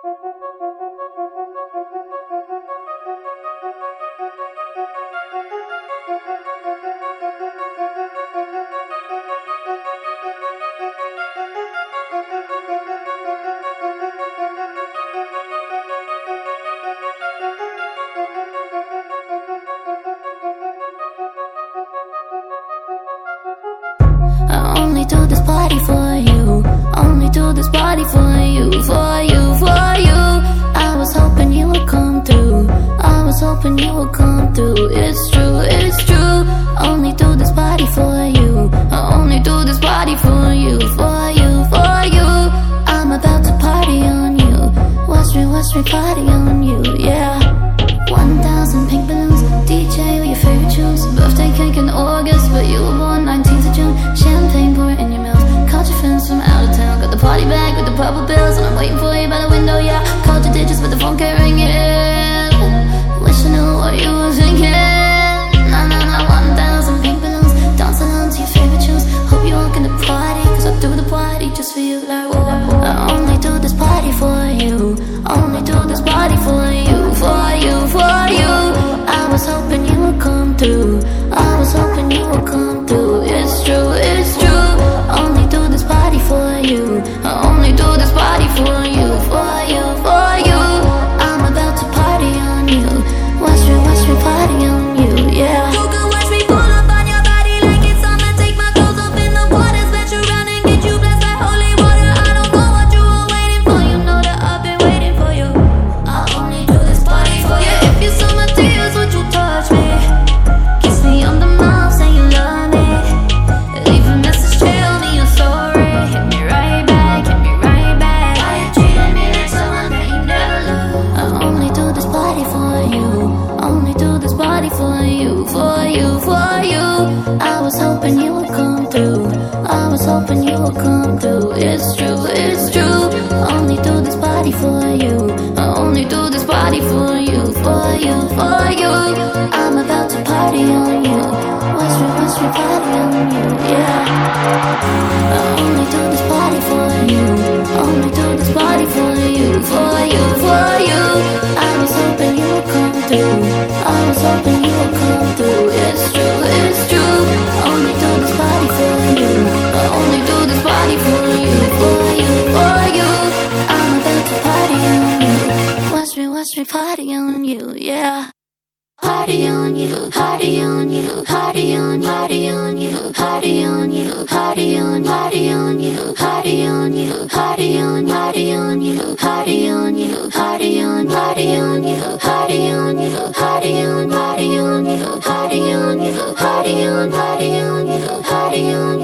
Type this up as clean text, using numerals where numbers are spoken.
I only do this party for you. Only do this party for you, for you, for you. I was hoping you would come through. I was hoping you would come through. It's true, it's true. Only do this party for you. I only do this party for you, for you, for you. I'm about to party on you. West Street party on you, yeah. 1,000 pink balloons, DJ with your favorite tunes. Birthday cake in August, but you were born 19th of June. Champagne pouring in your mouth. Caught your friends from out of town. Got the party bag with the purple bills, and I'm waiting for you by the window, yeah. Called your digits, but the phone kept ringing. Wish I knew what you were thinking. Nah, nah, nah, 1,000 pink balloons, dancing on to your favorite tunes. Hope you walk in the party, cause I do the party just for you, like whoa. I only do this party for you. Only do this party for you, for you, for you. I was hoping you would come through. I was hoping you would come through. It's true, it's true. Only do this party for you. I only do this party for you, for you, for you. I'm about to party on you. West Street party on you, yeah. You can watch me pull up on your body like it's summer. Take my clothes off in the water, splash around and get you blessed like holy water. I don't know what you were waiting for. You know that I've been waiting for you. I only do this party for you. If you saw my tears, would you touch me? Kiss me on the mouth, say you love me. Leave a message, tell me you're sorry. Hit me right back, hit me right back. Why you treating me like someone that you never loved? I only do this party for you. Only do this party for you, for you, for you. I was hoping you would come through. I was hoping you would come through. It's true, it's true. Only do this party for you. I only do this party for you, for you, for you. I'm about to party on you. West Street party on you, yeah. I only do this party for you. Only do this party for you, for you, for you. I was hoping you would come through. I was hoping you would come through. It's true, it's true. Only do this party for you. I only do this party for you, for you, for you. I'm about to party on you. West Street party on you, yeah. Party on you, party on you, party on, party on you, party on you, party on, party on you, party on you, party on, party on you, party on you, party on, party on you, party on you, party on, party on you, party on you, party on, party on you, party on.